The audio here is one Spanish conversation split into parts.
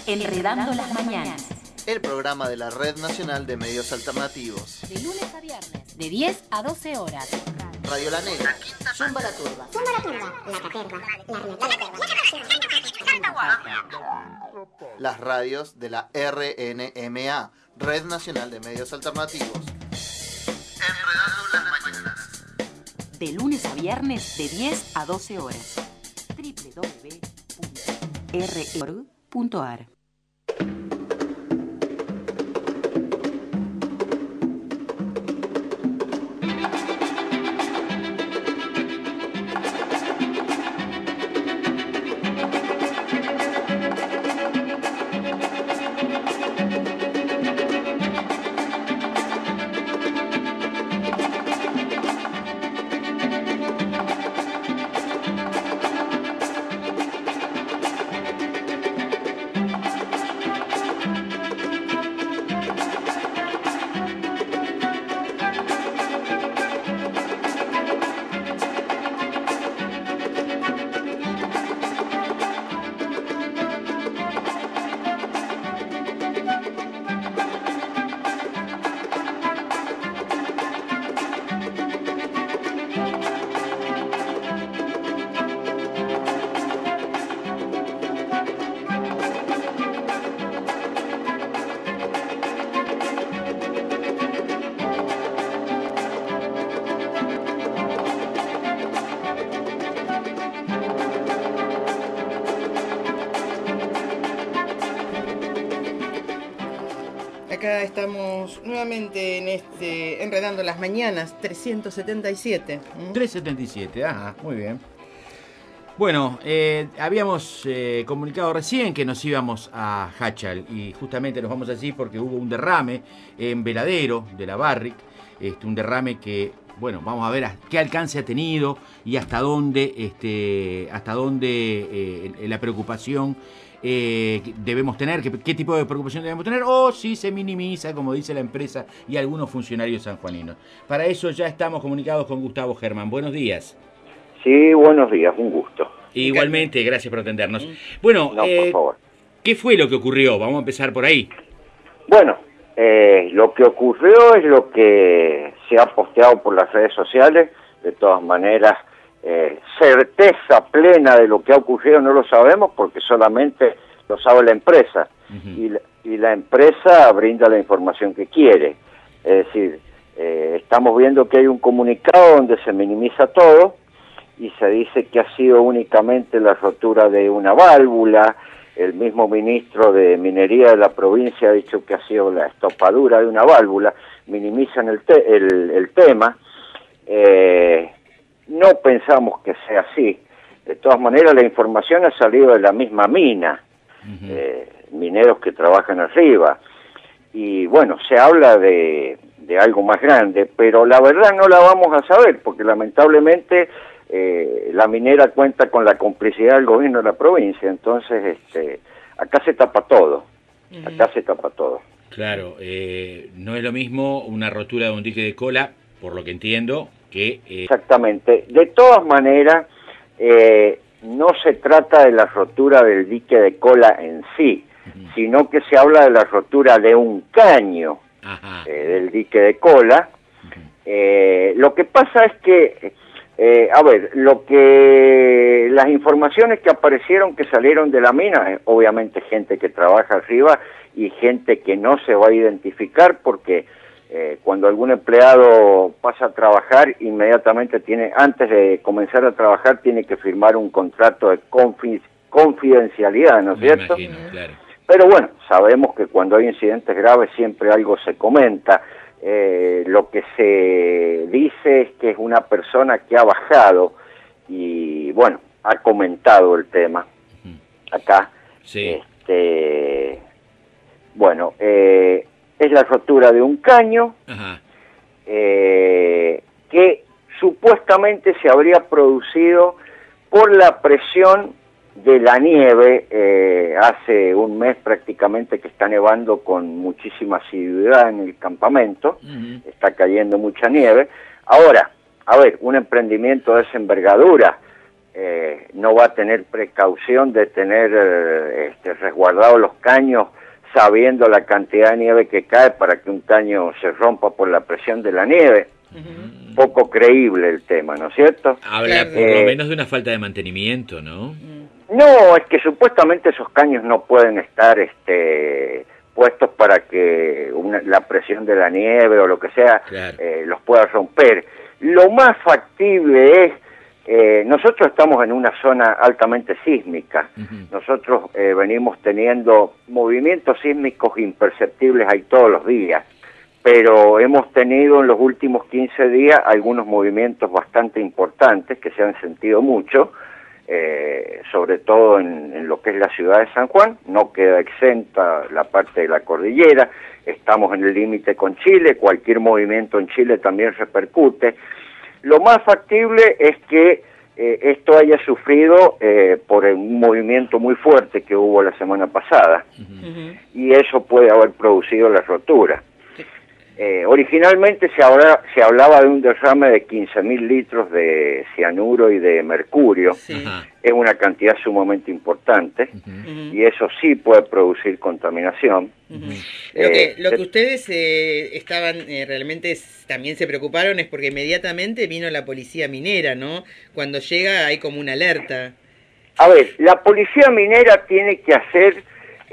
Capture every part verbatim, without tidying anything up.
Enredando las mañanas. El programa de la Red Nacional de Medios Alternativos. De lunes a viernes, de diez a doce horas. Radio La Negra. Zumba la Turba. Zumba la Turba. La Caterva. La Las radios de la R N M A, Red Nacional de Medios Alternativos. Enredando las mañanas. De lunes a viernes, de diez a doce horas. doble u doble u doble u punto r e org punto a r. Acá estamos nuevamente en este Enredando las Mañanas, trescientos setenta y siete. ¿Mm? trescientos setenta y siete, ajá, muy bien. Bueno, eh, habíamos eh, comunicado recién que nos íbamos a Hachal y justamente nos vamos allí porque hubo un derrame en Veladero de la Barrick, este, un derrame que, bueno, vamos a ver a qué alcance ha tenido y hasta dónde, este, hasta dónde eh, la preocupación Eh, debemos tener, qué, qué tipo de preocupación debemos tener, o si se minimiza, como dice la empresa y algunos funcionarios sanjuaninos. Para eso ya estamos comunicados con Gustavo Germán. Buenos días. Sí, buenos días, un gusto. Igualmente, gracias por atendernos. Bueno, no, eh, por favor. ¿Qué fue lo que ocurrió? Vamos a empezar por ahí. Bueno, eh, lo que ocurrió es lo que se ha posteado por las redes sociales. De todas maneras, Eh, certeza plena de lo que ha ocurrido no lo sabemos porque solamente lo sabe la empresa. Uh-huh. y, la, y la empresa brinda la información que quiere. Es decir, eh, estamos viendo que hay un comunicado donde se minimiza todo y se dice que ha sido únicamente la rotura de una válvula. El mismo ministro de Minería de la provincia ha dicho que ha sido la estopadura de una válvula. Minimizan el, te el, el tema. eh, No pensamos que sea así. De todas maneras, la información ha salido de la misma mina, uh-huh. eh, mineros que trabajan arriba. Y bueno, se habla de, de algo más grande, pero la verdad no la vamos a saber, porque lamentablemente eh, la minera cuenta con la complicidad del gobierno de la provincia. Entonces, este, acá se tapa todo. Uh-huh. Acá se tapa todo. Claro, eh, no es lo mismo una rotura de un dique de cola, por lo que entiendo, que... Eh... Exactamente. De todas maneras, eh, no se trata de la rotura del dique de cola en sí, uh-huh. sino que se habla de la rotura de un caño eh, del dique de cola. Uh-huh. eh, lo que pasa es que, eh, a ver, lo que las informaciones que aparecieron que salieron de la mina, eh, obviamente gente que trabaja arriba y gente que no se va a identificar porque... Eh, cuando algún empleado pasa a trabajar, inmediatamente tiene, antes de comenzar a trabajar, tiene que firmar un contrato de confi confidencialidad, ¿no es cierto? Me imagino, claro. Pero bueno, sabemos que cuando hay incidentes graves siempre algo se comenta. Eh, lo que se dice es que es una persona que ha bajado y, bueno, ha comentado el tema acá. Sí. Este, bueno, eh... es la rotura de un caño eh, que supuestamente se habría producido por la presión de la nieve. Eh, hace un mes prácticamente que está nevando con muchísima asiduidad en el campamento, uh-huh. está cayendo mucha nieve. Ahora, a ver, un emprendimiento de esa envergadura eh, no va a tener precaución de tener eh, este, resguardados los caños sabiendo la cantidad de nieve que cae para que un caño se rompa por la presión de la nieve. Uh-huh. Poco creíble el tema, ¿no es cierto? Habla por eh, lo menos de una falta de mantenimiento, ¿no? No, es que supuestamente esos caños no pueden estar este, puestos para que una, la presión de la nieve o lo que sea claro. eh, los pueda romper. Lo más factible es, eh, nosotros estamos en una zona altamente sísmica, uh-huh. nosotros eh, venimos teniendo movimientos sísmicos imperceptibles ahí todos los días, pero hemos tenido en los últimos quince días algunos movimientos bastante importantes que se han sentido mucho, eh, sobre todo en, en lo que es la ciudad de San Juan. No queda exenta la parte de la cordillera, estamos en el límite con Chile, cualquier movimiento en Chile también repercute. Lo más factible es que eh, esto haya sufrido eh, por un movimiento muy fuerte que hubo la semana pasada, uh-huh. y eso puede haber producido la rotura. Eh, originalmente se, habla, se hablaba de un derrame de quince mil litros de cianuro y de mercurio. Sí. Es una cantidad sumamente importante, uh-huh. y eso sí puede producir contaminación. Uh-huh. Eh, lo, que, lo que ustedes eh, estaban eh, realmente también se preocuparon es porque inmediatamente vino la policía minera, ¿no? Cuando llega hay como una alerta. A ver, la policía minera tiene que hacer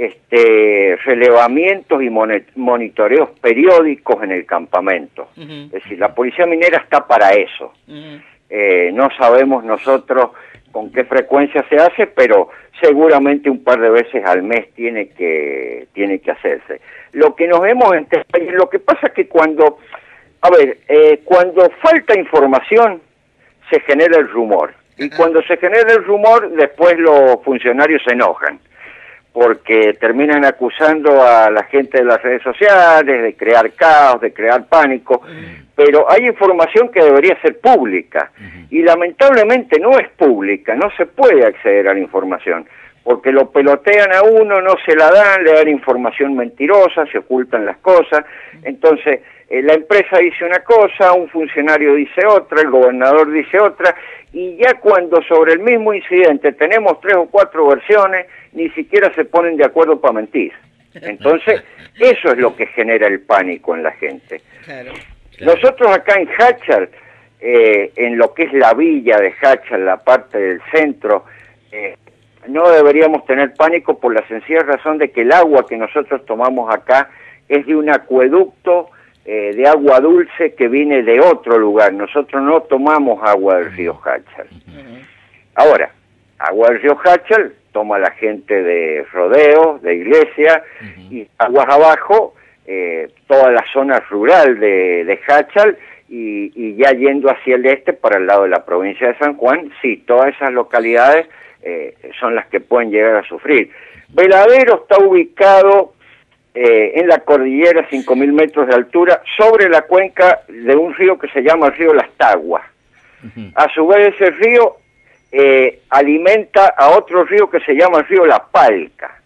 este relevamientos y monitoreos periódicos en el campamento. Uh-huh. Es decir, la policía minera está para eso. Uh-huh. Eh, no sabemos nosotros con qué frecuencia se hace, pero seguramente un par de veces al mes tiene que tiene que hacerse. Lo que nos hemos enterado, lo que pasa es que cuando, a ver, eh, cuando falta información se genera el rumor, y uh-huh. cuando se genera el rumor después los funcionarios se enojan, porque terminan acusando a la gente de las redes sociales de crear caos, de crear pánico, uh-huh. pero hay información que debería ser pública, uh-huh. y lamentablemente no es pública, no se puede acceder a la información, porque lo pelotean a uno, no se la dan, le dan información mentirosa, se ocultan las cosas, entonces eh, la empresa dice una cosa, un funcionario dice otra, el gobernador dice otra, y ya cuando sobre el mismo incidente tenemos tres o cuatro versiones, ni siquiera se ponen de acuerdo para mentir. Entonces, eso es lo que genera el pánico en la gente. Claro, claro. Nosotros acá en Háchal, eh, en lo que es la villa de Háchal, la parte del centro, eh, no deberíamos tener pánico por la sencilla razón de que el agua que nosotros tomamos acá es de un acueducto eh, de agua dulce que viene de otro lugar. Nosotros no tomamos agua del río Háchal. Uh-huh. Ahora, agua del río Háchal toma la gente de Rodeo, de Iglesia, uh-huh. y aguas abajo, eh, toda la zona rural de, de Háchal, y, y ya yendo hacia el este, para el lado de la provincia de San Juan, sí, todas esas localidades eh, son las que pueden llegar a sufrir. Veladero está ubicado eh, en la cordillera, cinco mil metros de altura, sobre la cuenca de un río que se llama el río Las Taguas. Uh-huh. A su vez ese río Eh, alimenta a otro río que se llama el río La Palca,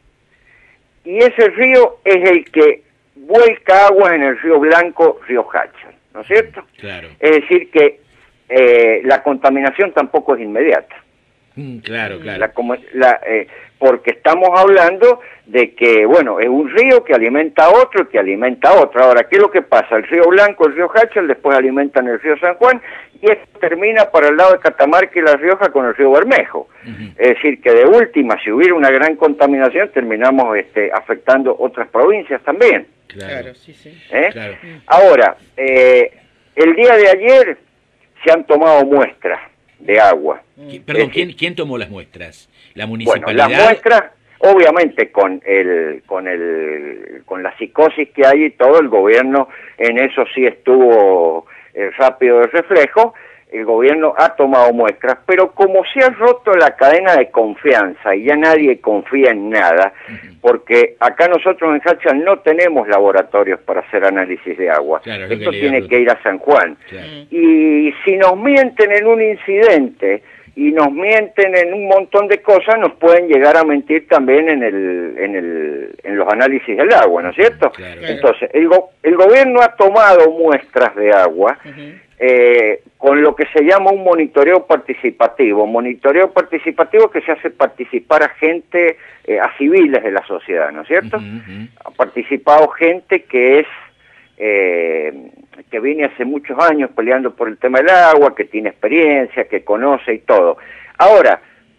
y ese río es el que vuelca aguas en el río Blanco, río Háchal, ¿no es cierto? Claro. Es decir que eh, la contaminación tampoco es inmediata. Mm, claro, claro. La, la, eh, porque estamos hablando de que, bueno, es un río que alimenta a otro, que alimenta a otro. Ahora, ¿qué es lo que pasa? El río Blanco, el río Háchal, después alimentan el río San Juan, y esto termina para el lado de Catamarca y La Rioja con el río Bermejo. Uh-huh. Es decir, que de última, si hubiera una gran contaminación, terminamos este, afectando otras provincias también. Claro, sí, sí. ¿Eh? Claro. Ahora, eh, el día de ayer se han tomado muestras de agua. Perdón, ¿quién, ¿quién tomó las muestras? ¿La municipalidad? Bueno, las muestras, obviamente, con el, con el, con la psicosis que hay y todo, el gobierno en eso sí estuvo eh, rápido de reflejo. El gobierno ha tomado muestras, pero como se ha roto la cadena de confianza y ya nadie confía en nada, uh-huh. porque acá nosotros en Háchal no tenemos laboratorios para hacer análisis de agua. Claro, esto que tiene que ir a San Juan. Claro. Y si nos mienten en un incidente, y nos mienten en un montón de cosas, nos pueden llegar a mentir también en el, en el, en los análisis del agua, ¿no es cierto? Claro. Entonces, el, go el gobierno ha tomado muestras de agua, uh-huh. eh, con lo que se llama un monitoreo participativo. Monitoreo participativo que se hace participar a gente, eh, a civiles de la sociedad, ¿no es cierto? Uh-huh, uh-huh. Ha participado gente que es, eh, que viene hace muchos años peleando por el tema del agua, que tiene experiencia, que conoce y todo. Ahora,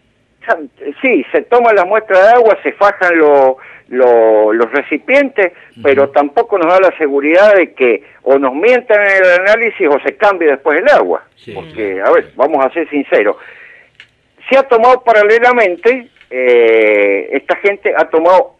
sí, se toman las muestras de agua, se fajan lo, lo, los recipientes, uh-huh. pero tampoco nos da la seguridad de que o nos mientan en el análisis o se cambie después el agua. Sí, porque, a ver, vamos a ser sinceros, se ha tomado paralelamente, eh, esta gente ha tomado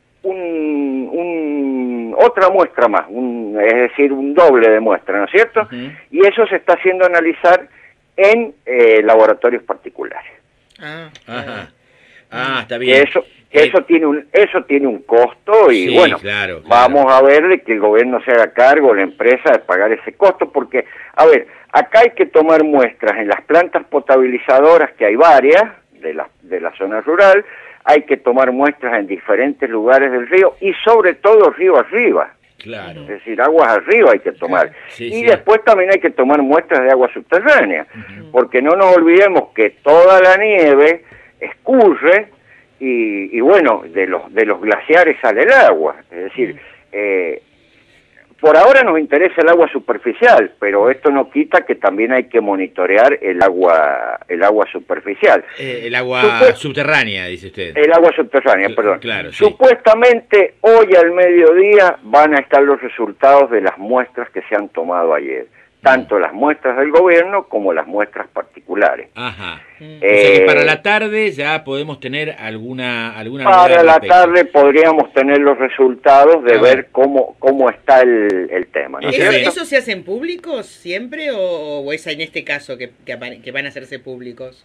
un, un, otra muestra más, un, es decir, un doble de muestra, ¿no es cierto? Uh-huh. Y eso se está haciendo analizar en eh, laboratorios particulares. Ah, ajá. Ah, está bien. Eso, eso, eh, tiene un, eso tiene un costo y sí, bueno, claro, claro. vamos a ver de que el gobierno se haga cargo, la empresa, de pagar ese costo, porque, a ver, acá hay que tomar muestras en las plantas potabilizadoras, que hay varias, de la, de la zona rural, hay que tomar muestras en diferentes lugares del río y sobre todo río arriba. Claro. Es decir, aguas arriba hay que tomar. Sí, y sí. después también hay que tomar muestras de agua subterránea, uh-huh. porque no nos olvidemos que toda la nieve escurre y, y bueno, de los, de los glaciares sale el agua. Es decir, uh-huh. eh, por ahora nos interesa el agua superficial, pero esto no quita que también hay que monitorear el agua el agua superficial. Eh, el agua Supuest subterránea, dice usted. El agua subterránea, perdón. Claro, sí. Supuestamente hoy al mediodía van a estar los resultados de las muestras que se han tomado ayer. Tanto las muestras del gobierno como las muestras particulares. Ajá. Eh, o sea que para la tarde ya podemos tener alguna alguna Para la tarde podríamos tener los resultados de ah, ver cómo cómo está el, el tema, ¿no? ¿Eso, ¿Eso se hacen públicos siempre o, o es en este caso que, que, que van a hacerse públicos?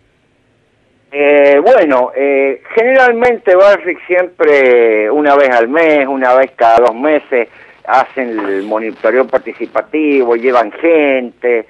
Eh, bueno, eh, generalmente Barrick siempre una vez al mes, una vez cada dos meses, hacen el monitoreo participativo, llevan gente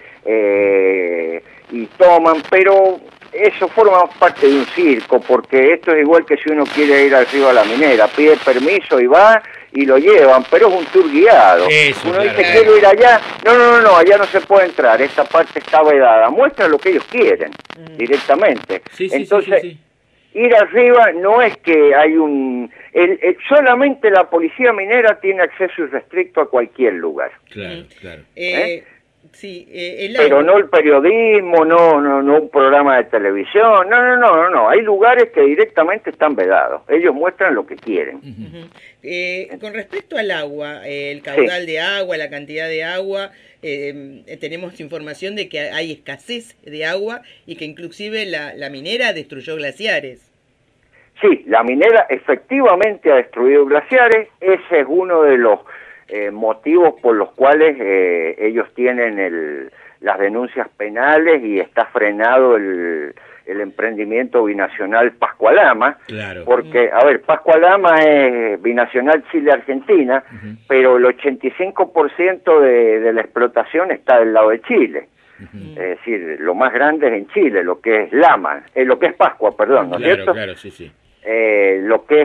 eh, y toman, pero eso forma parte de un circo, porque esto es igual que si uno quiere ir al río a la minera, pide permiso y va y lo llevan, pero es un tour guiado. Eso, uno claro. dice, quiero ir allá, no, no, no, no, allá no se puede entrar, esta parte está vedada, muestra lo que ellos quieren mm. directamente. Sí, sí, Entonces, sí, sí, sí. ir arriba no es que hay un... El, el, solamente la policía minera tiene acceso irrestricto a cualquier lugar. Claro, claro. Eh, ¿Eh? Sí, eh, el pero no el periodismo, no, no, no un programa de televisión, no, no, no, no, no. Hay lugares que directamente están vedados. Ellos muestran lo que quieren. Uh-huh. eh, con respecto al agua, eh, el caudal sí. de agua, la cantidad de agua, eh, tenemos información de que hay escasez de agua y que inclusive la, la minera destruyó glaciares. Sí, la minera efectivamente ha destruido glaciares. Ese es uno de los eh, motivos por los cuales eh, ellos tienen el, las denuncias penales y está frenado el, el emprendimiento binacional Pascualama. Claro. Porque, a ver, Pascualama es binacional Chile-Argentina, uh-huh. pero el ochenta y cinco por ciento de, de la explotación está del lado de Chile. Uh-huh. Es decir, lo más grande es en Chile, lo que es Lama, eh, lo que es Pascua, perdón, ¿no es claro, cierto? Claro, sí, sí. Eh, lo que es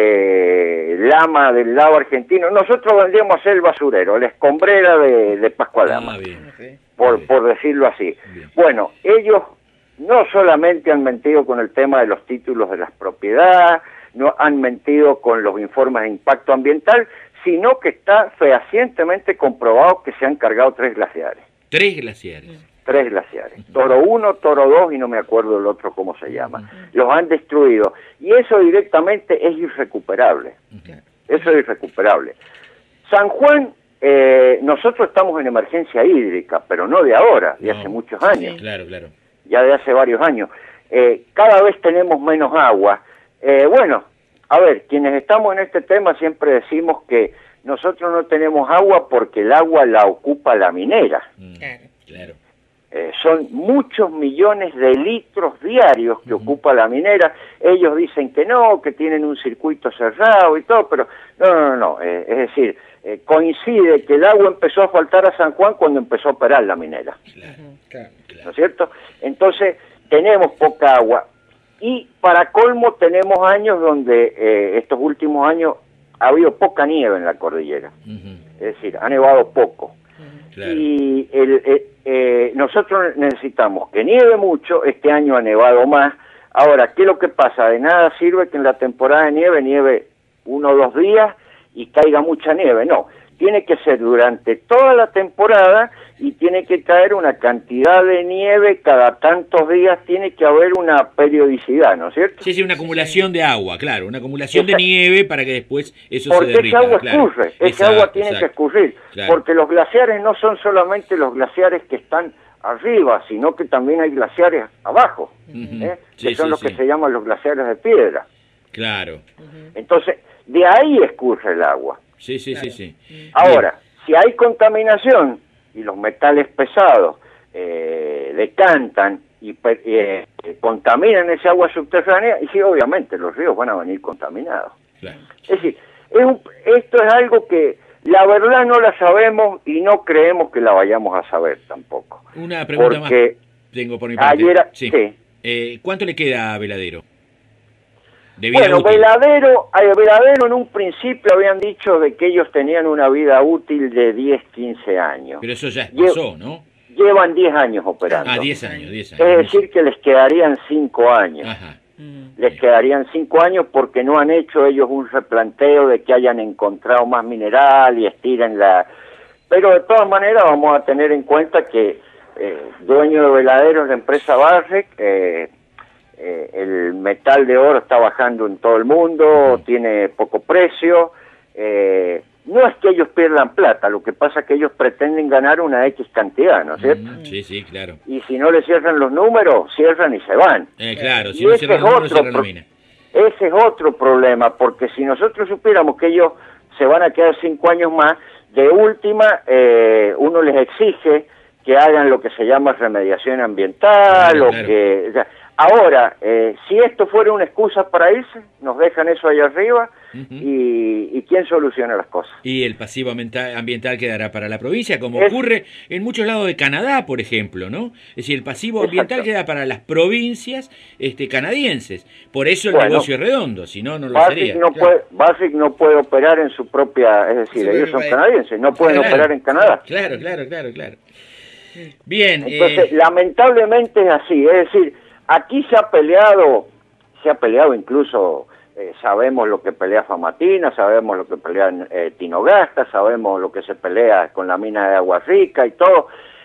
eh, Lama del lado argentino, nosotros vendríamos a ser el basurero, la escombrera de, de Pascualama, ah, bien. Okay. por, bien. por decirlo así. Bien. Bueno, ellos no solamente han mentido con el tema de los títulos de las propiedades, no han mentido con los informes de impacto ambiental, sino que está fehacientemente comprobado que se han cargado tres glaciares. Tres glaciares. Tres glaciares, Toro uno, Toro dos y no me acuerdo el otro cómo se llama. Los han destruido y eso directamente es irrecuperable. Eso es irrecuperable. San Juan, eh, nosotros estamos en emergencia hídrica, pero no de ahora, de no. hace muchos años. Sí, claro, claro. Ya de hace varios años. Eh, cada vez tenemos menos agua. Eh, bueno, a ver, quienes estamos en este tema siempre decimos que nosotros no tenemos agua porque el agua la ocupa la minera. Mm, claro. Eh, son muchos millones de litros diarios que uh-huh. ocupa la minera. Ellos dicen que no, que tienen un circuito cerrado y todo, pero no, no, no, no. Eh, es decir, eh, coincide que el agua empezó a faltar a San Juan cuando empezó a operar la minera. Claro, claro, claro. ¿No es cierto? Entonces, tenemos poca agua. Y para colmo tenemos años donde, eh, estos últimos años, ha habido poca nieve en la cordillera. Uh-huh. Es decir, ha nevado poco. Uh-huh. Claro. Y el, eh, eh, nosotros necesitamos que nieve mucho, este año ha nevado más. Ahora, ¿qué es lo que pasa? De nada sirve que en la temporada de nieve nieve uno o dos días y caiga mucha nieve. No, tiene que ser durante toda la temporada y tiene que caer una cantidad de nieve cada tantos días, tiene que haber una periodicidad, ¿no es cierto? Sí, sí, una acumulación de agua, claro, una acumulación Esa, de nieve para que después eso porque se derrita. Porque esa agua claro. escurre, Exacto, esa agua tiene exacto. que escurrir, claro. Porque los glaciares no son solamente los glaciares que están arriba, sino que también hay glaciares abajo, uh-huh. ¿eh? sí, que son sí, los sí. que se llaman los glaciares de piedra. Claro. Uh-huh. Entonces, de ahí escurre el agua. Sí, sí, claro. sí, sí. Ahora, Bien. si hay contaminación y los metales pesados eh, decantan y eh, contaminan ese agua subterránea, y sí, obviamente los ríos van a venir contaminados. Claro. Es decir, es un, esto es algo que la verdad no la sabemos y no creemos que la vayamos a saber tampoco. Una pregunta Porque más tengo por mi parte. Ayer, sí. sí. Eh, ¿Cuánto le queda a Veladero? De vida bueno, útil. Veladero, a Veladero en un principio habían dicho de que ellos tenían una vida útil de diez, quince años. Pero eso ya pasó, ¿no? Llevan diez años operando. Ah, diez años, diez años. Es decir, que les quedarían cinco años. Ajá. Les quedarían cinco años porque no han hecho ellos un replanteo de que hayan encontrado más mineral y estiren la... Pero de todas maneras vamos a tener en cuenta que eh, dueño de Veladero es la empresa Barrick, eh, eh, el metal de oro está bajando en todo el mundo, uh-huh. tiene poco precio, eh, no es que ellos pierdan plata, lo que pasa es que ellos pretenden ganar una X cantidad, ¿no es cierto? Uh-huh. Sí, sí, claro. Y si no le cierran los números, cierran y se van. Eh, claro, si y no ese cierran es los números, otro cierran la mina. Ese es otro problema, porque si nosotros supiéramos que ellos se van a quedar cinco años más, de última, eh, uno les exige que hagan lo que se llama remediación ambiental, claro, o claro. que... O sea, ahora, eh, si esto fuera una excusa para irse, nos dejan eso allá arriba, uh-huh. y, y ¿quién soluciona las cosas? Y el pasivo ambiental, ambiental quedará para la provincia, como es, ocurre en muchos lados de Canadá, por ejemplo, ¿no? Es decir, el pasivo ambiental exacto. queda para las provincias este, canadienses. Por eso el bueno, negocio es redondo, si no, no lo Basic sería. No claro. puede, Basic no puede operar en su propia... Es decir, sí, ellos son país. canadienses, no pueden claro, operar en Canadá. Claro, claro, claro, claro. Bien. Entonces, eh... lamentablemente es así, es decir... Aquí se ha peleado, se ha peleado incluso, eh, sabemos lo que pelea Famatina, sabemos lo que pelea eh, Tinogasta, sabemos lo que se pelea con la mina de Agua Rica y todo,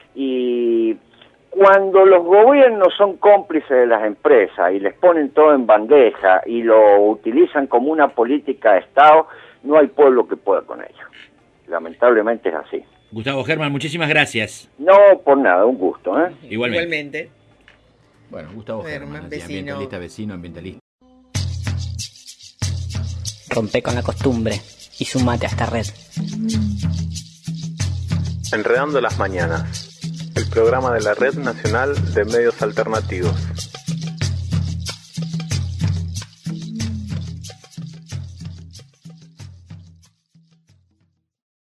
y cuando los gobiernos son cómplices de las empresas y les ponen todo en bandeja y lo utilizan como una política de Estado, no hay pueblo que pueda con ello. Lamentablemente es así. Gustavo Germán, muchísimas gracias. No, por nada, un gusto, ¿eh? Igualmente. Igualmente. Bueno, Gustavo Germán, ambientalista, vecino, ambientalista. Rompe con la costumbre y sumate a esta red. Enredando las mañanas, el programa de la Red Nacional de Medios Alternativos.